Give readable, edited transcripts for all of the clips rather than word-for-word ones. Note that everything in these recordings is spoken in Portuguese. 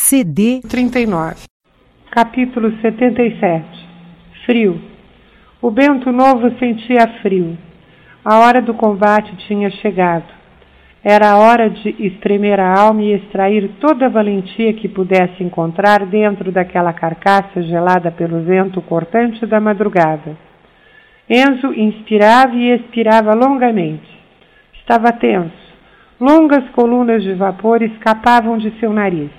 CD 39. Capítulo 77. Frio. O Bento Novo sentia frio. A hora do combate tinha chegado. Era a hora de estremer a alma e extrair toda a valentia que pudesse encontrar dentro daquela carcaça gelada pelo vento cortante da madrugada. Enzo inspirava e expirava longamente. Estava tenso. Longas colunas de vapor escapavam de seu nariz,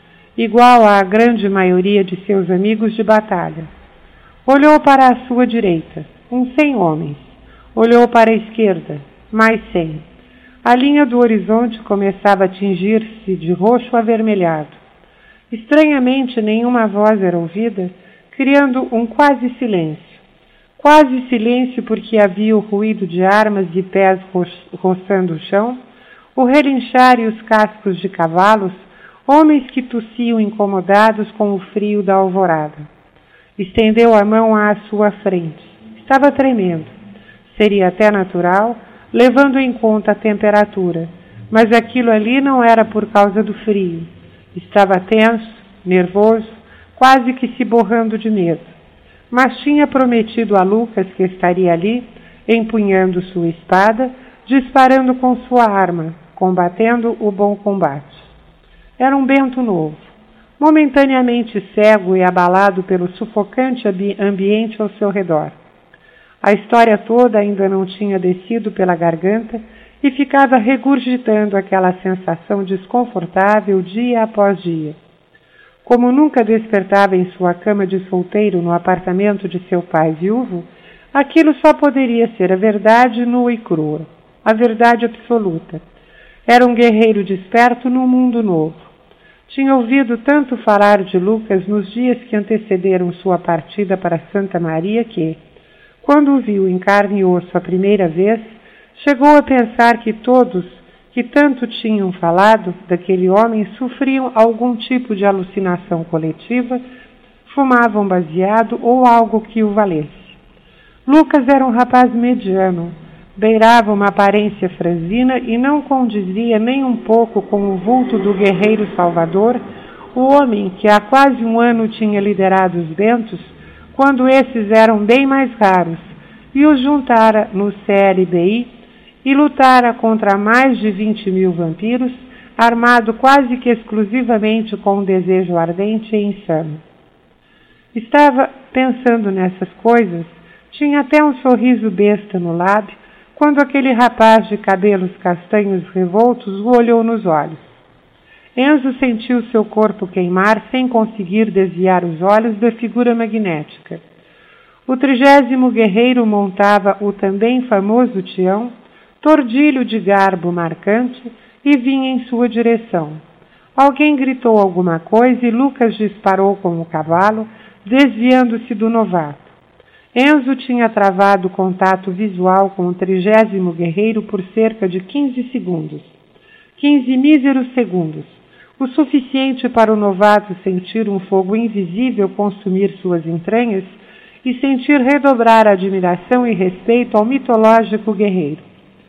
igual à grande maioria de seus amigos de batalha. Olhou para a sua direita, 100 homens. Olhou para a esquerda, mais 100. A linha do horizonte começava a tingir-se de roxo avermelhado. Estranhamente, nenhuma voz era ouvida, criando um quase silêncio. Quase silêncio porque havia o ruído de armas e pés roçando o chão, o relinchar e os cascos de cavalos, homens que tossiam incomodados com o frio da alvorada. Estendeu a mão à sua frente. Estava tremendo. Seria até natural, levando em conta a temperatura, mas aquilo ali não era por causa do frio. Estava tenso, nervoso, quase que se borrando de medo. Mas tinha prometido a Lucas que estaria ali, empunhando sua espada, disparando com sua arma, combatendo o bom combate. Era um Bento Novo, momentaneamente cego e abalado pelo sufocante ambiente ao seu redor. A história toda ainda não tinha descido pela garganta e ficava regurgitando aquela sensação desconfortável dia após dia. Como nunca despertava em sua cama de solteiro no apartamento de seu pai viúvo, aquilo só poderia ser a verdade nua e crua, a verdade absoluta. Era um guerreiro desperto no mundo novo. Tinha ouvido tanto falar de Lucas nos dias que antecederam sua partida para Santa Maria que, quando o viu em carne e osso a primeira vez, chegou a pensar que todos que tanto tinham falado daquele homem sofriam algum tipo de alucinação coletiva, fumavam baseado ou algo que o valesse. Lucas era um rapaz mediano, beirava uma aparência franzina e não condizia nem um pouco com o vulto do guerreiro salvador, o homem que há quase um ano tinha liderado os Bentos, quando esses eram bem mais raros, e os juntara no CLBI e lutara contra mais de 20.000 vampiros, armado quase que exclusivamente com um desejo ardente e insano. Estava pensando nessas coisas, tinha até um sorriso besta no lábio, quando aquele rapaz de cabelos castanhos revoltos o olhou nos olhos. Enzo sentiu seu corpo queimar sem conseguir desviar os olhos da figura magnética. O 30º guerreiro montava o também famoso Tião, tordilho de garbo marcante, e vinha em sua direção. Alguém gritou alguma coisa e Lucas disparou com o cavalo, desviando-se do novato. Enzo tinha travado contato visual com o 30º guerreiro por cerca de 15 segundos. 15 míseros segundos, o suficiente para o novato sentir um fogo invisível consumir suas entranhas e sentir redobrar a admiração e respeito ao mitológico guerreiro.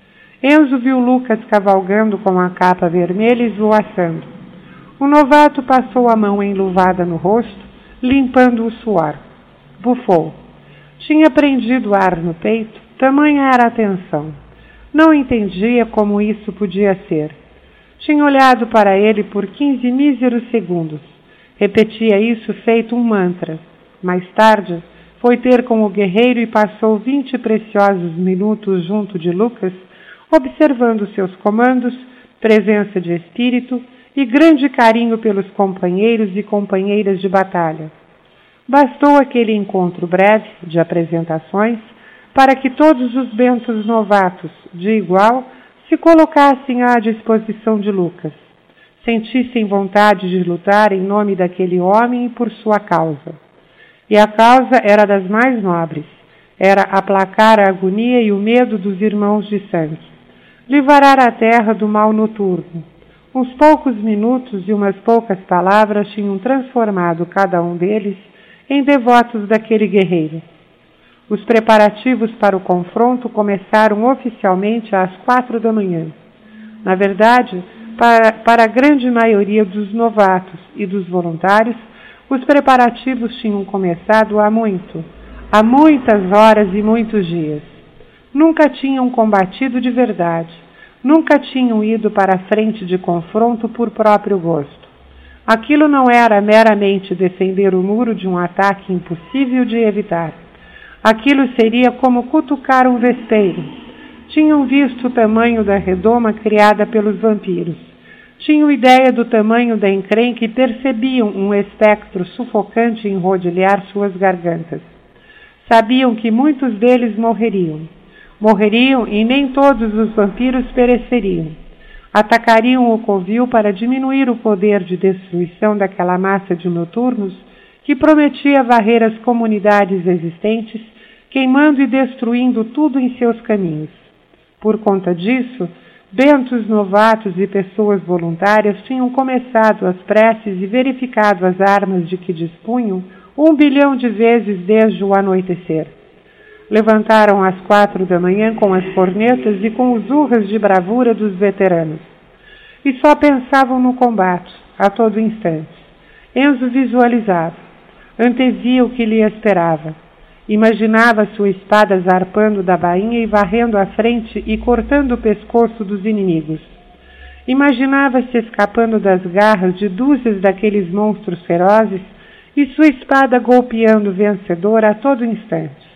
Enzo viu Lucas cavalgando com a capa vermelha e esvoaçando. O novato passou a mão enluvada no rosto, limpando o suor. Bufou. Tinha prendido ar no peito, tamanha era a tensão. Não entendia como isso podia ser. Tinha olhado para ele por 15 míseros segundos. Repetia isso feito um mantra. Mais tarde, foi ter com o guerreiro e passou 20 preciosos minutos junto de Lucas, observando seus comandos, presença de espírito e grande carinho pelos companheiros e companheiras de batalha. Bastou aquele encontro breve de apresentações para que todos os Bentos novatos, de igual, se colocassem à disposição de Lucas, sentissem vontade de lutar em nome daquele homem e por sua causa. E a causa era das mais nobres, era aplacar a agonia e o medo dos irmãos de sangue, livrar a terra do mal noturno. Uns poucos minutos e umas poucas palavras tinham transformado cada um deles em devotos daquele guerreiro. Os preparativos para o confronto começaram oficialmente às 4 da manhã. Na verdade, para a grande maioria dos novatos e dos voluntários, os preparativos tinham começado há muitas horas e muitos dias. Nunca tinham combatido de verdade, nunca tinham ido para a frente de confronto por próprio gosto. Aquilo não era meramente defender o muro de um ataque impossível de evitar. Aquilo seria como cutucar um vespeiro. Tinham visto o tamanho da redoma criada pelos vampiros. Tinham ideia do tamanho da encrenca e percebiam um espectro sufocante enrodilhar suas gargantas. Sabiam que muitos deles morreriam. Morreriam e nem todos os vampiros pereceriam. Atacariam o covil para diminuir o poder de destruição daquela massa de noturnos que prometia varrer as comunidades existentes, queimando e destruindo tudo em seus caminhos. Por conta disso, bentos novatos e pessoas voluntárias tinham começado as preces e verificado as armas de que dispunham 1 bilhão de vezes desde o anoitecer. Levantaram às 4 da manhã com as cornetas e com os urras de bravura dos veteranos. E só pensavam no combate, a todo instante. Enzo visualizava, antevia o que lhe esperava. Imaginava sua espada zarpando da bainha e varrendo a frente e cortando o pescoço dos inimigos. Imaginava-se escapando das garras de dúzias daqueles monstros ferozes e sua espada golpeando vencedora a todo instante.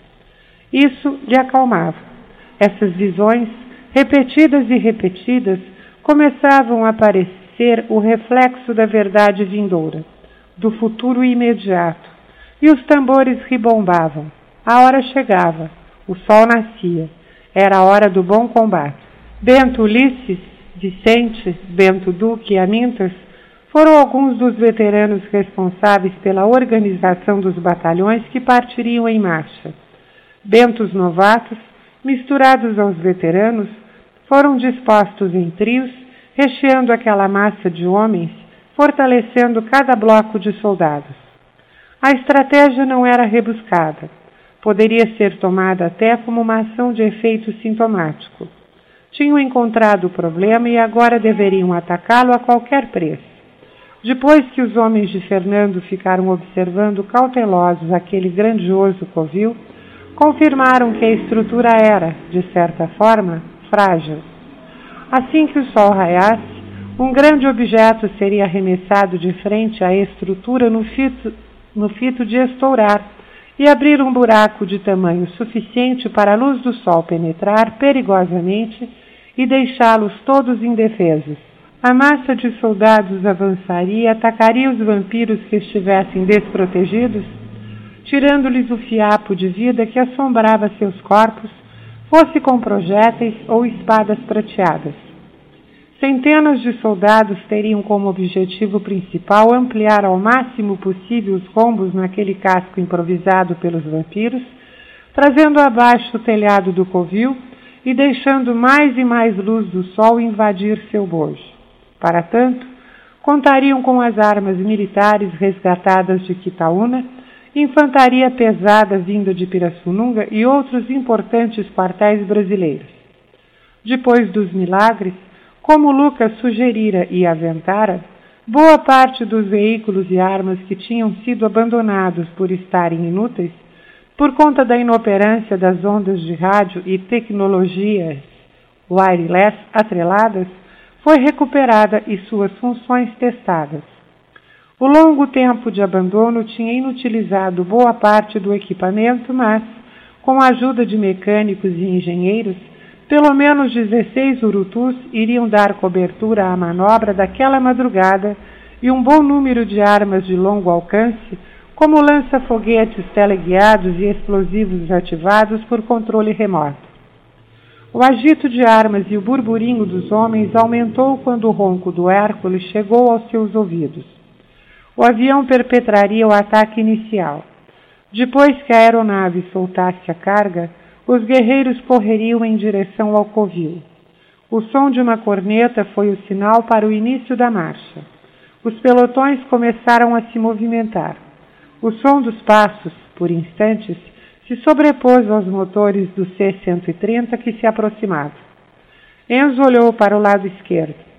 Isso lhe acalmava. Essas visões, repetidas e repetidas, começavam a parecer o reflexo da verdade vindoura, do futuro imediato, e os tambores ribombavam. A hora chegava, o sol nascia, era a hora do bom combate. Bento Ulisses, Vicente, Bento Duque e Amintas foram alguns dos veteranos responsáveis pela organização dos batalhões que partiriam em marcha. Bentos novatos, misturados aos veteranos, foram dispostos em trios, recheando aquela massa de homens, fortalecendo cada bloco de soldados. A estratégia não era rebuscada. Poderia ser tomada até como uma ação de efeito sintomático. Tinham encontrado o problema e agora deveriam atacá-lo a qualquer preço. Depois que os homens de Fernando ficaram observando cautelosos aquele grandioso covil, confirmaram que a estrutura era, de certa forma, frágil. Assim que o sol raiasse, um grande objeto seria arremessado de frente à estrutura no fito de estourar e abrir um buraco de tamanho suficiente para a luz do sol penetrar perigosamente e deixá-los todos indefesos. A massa de soldados avançaria e atacaria os vampiros que estivessem desprotegidos, tirando-lhes o fiapo de vida que assombrava seus corpos, fosse com projéteis ou espadas prateadas. Centenas de soldados teriam como objetivo principal ampliar ao máximo possível os rombos naquele casco improvisado pelos vampiros, trazendo abaixo o telhado do covil e deixando mais e mais luz do sol invadir seu bojo. Para tanto, contariam com as armas militares resgatadas de Quitaúna, infantaria pesada vinda de Pirassununga e outros importantes quartéis brasileiros. Depois dos milagres, como Lucas sugerira e aventara, boa parte dos veículos e armas que tinham sido abandonados por estarem inúteis, por conta da inoperância das ondas de rádio e tecnologias wireless atreladas, foi recuperada e suas funções testadas. O longo tempo de abandono tinha inutilizado boa parte do equipamento, mas, com a ajuda de mecânicos e engenheiros, pelo menos 16 urutus iriam dar cobertura à manobra daquela madrugada e um bom número de armas de longo alcance, como lança-foguetes teleguiados e explosivos ativados por controle remoto. O agito de armas e o burburinho dos homens aumentou quando o ronco do Hércules chegou aos seus ouvidos. O avião perpetraria o ataque inicial. Depois que a aeronave soltasse a carga, os guerreiros correriam em direção ao covil. O som de uma corneta foi o sinal para o início da marcha. Os pelotões começaram a se movimentar. O som dos passos, por instantes, se sobrepôs aos motores do C-130 que se aproximavam. Enzo olhou para o lado esquerdo.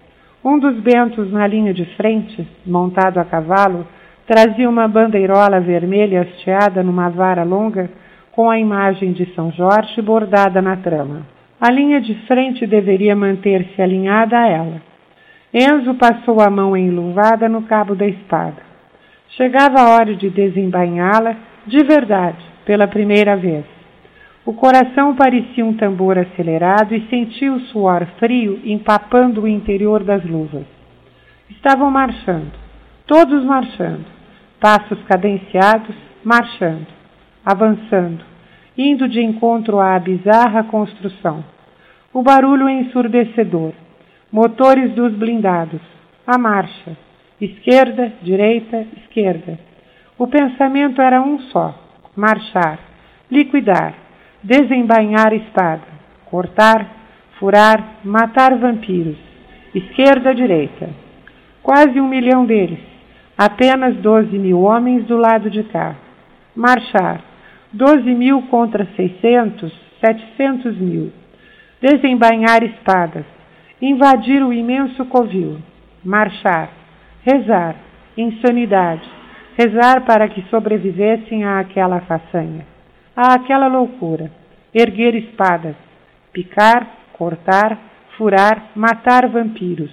Um dos bentos na linha de frente, montado a cavalo, trazia uma bandeirola vermelha hasteada numa vara longa com a imagem de São Jorge bordada na trama. A linha de frente deveria manter-se alinhada a ela. Enzo passou a mão enluvada no cabo da espada. Chegava a hora de desembainhá-la de verdade, pela primeira vez. O coração parecia um tambor acelerado e sentia o suor frio empapando o interior das luvas. Estavam marchando, todos marchando, passos cadenciados, marchando, avançando, indo de encontro à bizarra construção. O barulho ensurdecedor, motores dos blindados, a marcha, esquerda, direita, esquerda. O pensamento era um só: marchar, liquidar, desembainhar a espada, cortar, furar, matar vampiros, esquerda, direita. Quase 1 milhão deles, apenas 12.000 homens do lado de cá. Marchar, 12.000 contra 600, 700.000. Desembainhar espadas, invadir o imenso covil, marchar, rezar, insanidade, rezar para que sobrevivessem àquela façanha, àquela loucura, erguer espadas, picar, cortar, furar, matar vampiros.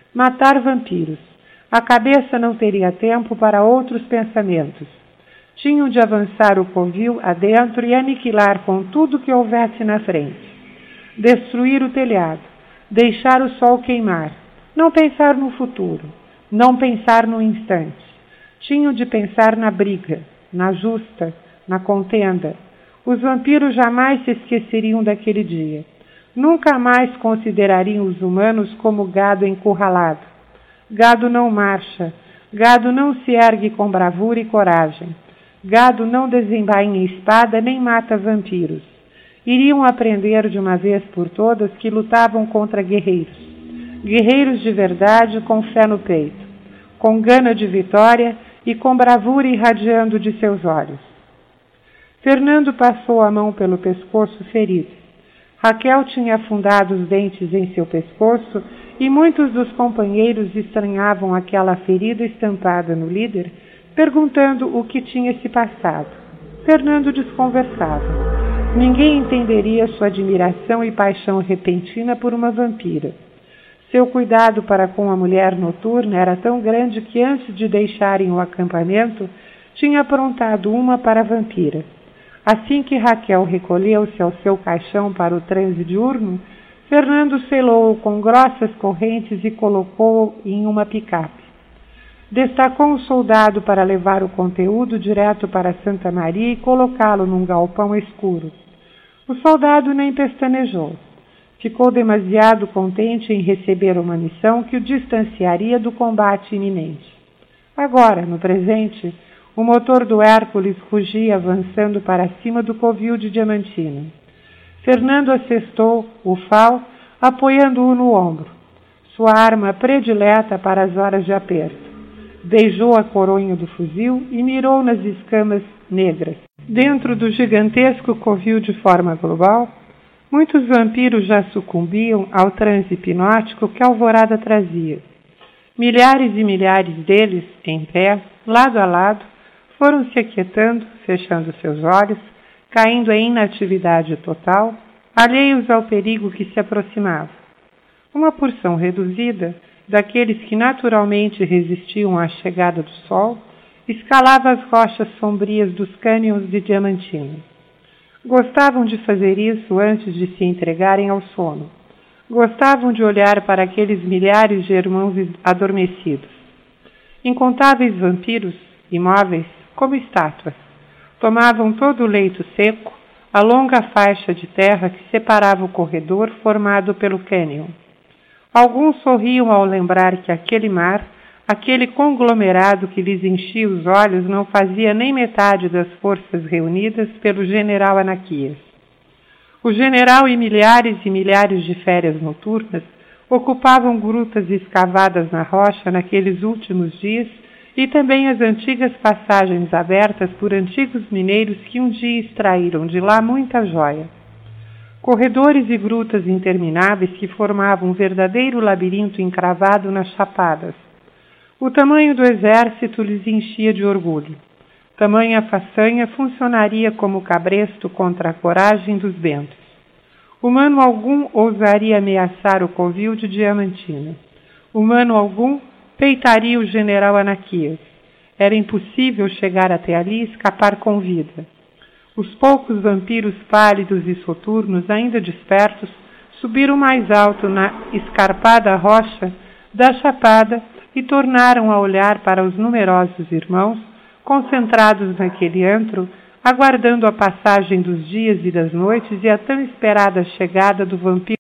A cabeça não teria tempo para outros pensamentos. Tinham de avançar o covil adentro e aniquilar com tudo que houvesse na frente. Destruir o telhado, deixar o sol queimar, não pensar no futuro, não pensar no instante. Tinham de pensar na briga, na justa, na contenda. Os vampiros jamais se esqueceriam daquele dia. Nunca mais considerariam os humanos como gado encurralado. Gado não marcha, gado não se ergue com bravura e coragem. Gado não desembainha espada nem mata vampiros. Iriam aprender de uma vez por todas que lutavam contra guerreiros. Guerreiros de verdade com fé no peito, com gana de vitória e com bravura irradiando de seus olhos. Fernando passou a mão pelo pescoço ferido. Raquel tinha afundado os dentes em seu pescoço e muitos dos companheiros estranhavam aquela ferida estampada no líder, perguntando o que tinha se passado. Fernando desconversava. Ninguém entenderia sua admiração e paixão repentina por uma vampira. Seu cuidado para com a mulher noturna era tão grande que antes de deixarem o acampamento, tinha aprontado uma para a vampira. Assim que Raquel recolheu-se ao seu caixão para o transe diurno, Fernando selou-o com grossas correntes e colocou-o em uma picape. Destacou um soldado para levar o conteúdo direto para Santa Maria e colocá-lo num galpão escuro. O soldado nem pestanejou. Ficou demasiado contente em receber uma missão que o distanciaria do combate iminente. Agora, no presente, o motor do Hércules rugia avançando para cima do covil de Diamantina. Fernando assestou o fal, apoiando-o no ombro, sua arma predileta para as horas de aperto. Beijou a coronha do fuzil e mirou nas escamas negras. Dentro do gigantesco covil de forma global, muitos vampiros já sucumbiam ao transe hipnótico que a alvorada trazia. Milhares e milhares deles, em pé, lado a lado, foram se aquietando, fechando seus olhos, caindo em inatividade total, alheios ao perigo que se aproximava. Uma porção reduzida, daqueles que naturalmente resistiam à chegada do sol, escalava as rochas sombrias dos cânions de Diamantina. Gostavam de fazer isso antes de se entregarem ao sono. Gostavam de olhar para aqueles milhares de irmãos adormecidos. Incontáveis vampiros, imóveis, como estátuas, tomavam todo o leito seco, a longa faixa de terra que separava o corredor formado pelo cânion. Alguns sorriam ao lembrar que aquele mar, aquele conglomerado que lhes enchia os olhos, não fazia nem metade das forças reunidas pelo general Anaquias. O general e milhares de férias noturnas ocupavam grutas escavadas na rocha naqueles últimos dias e também as antigas passagens abertas por antigos mineiros que um dia extraíram de lá muita joia. Corredores e grutas intermináveis que formavam um verdadeiro labirinto encravado nas chapadas. O tamanho do exército lhes enchia de orgulho. Tamanha façanha funcionaria como cabresto contra a coragem dos bentos. Humano algum ousaria ameaçar o covil de Diamantina. Humano algum peitaria o general Anaquias. Era impossível chegar até ali e escapar com vida. Os poucos vampiros pálidos e soturnos, ainda dispersos, subiram mais alto na escarpada rocha da chapada e tornaram a olhar para os numerosos irmãos, concentrados naquele antro, aguardando a passagem dos dias e das noites e a tão esperada chegada do vampiro